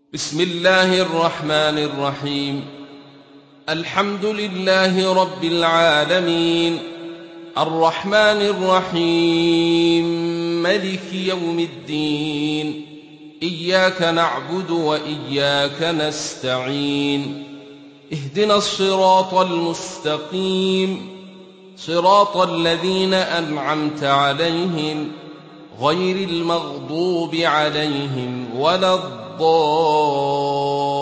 بسم الله الرحمن الرحيم. الحمد لله رب العالمين، الرحمن الرحيم، ملك يوم الدين. إياك نعبد وإياك نستعين. اهدنا الصراط المستقيم، صراط الذين أنعمت عليهم غير المغضوب عليهم ولا الضالين.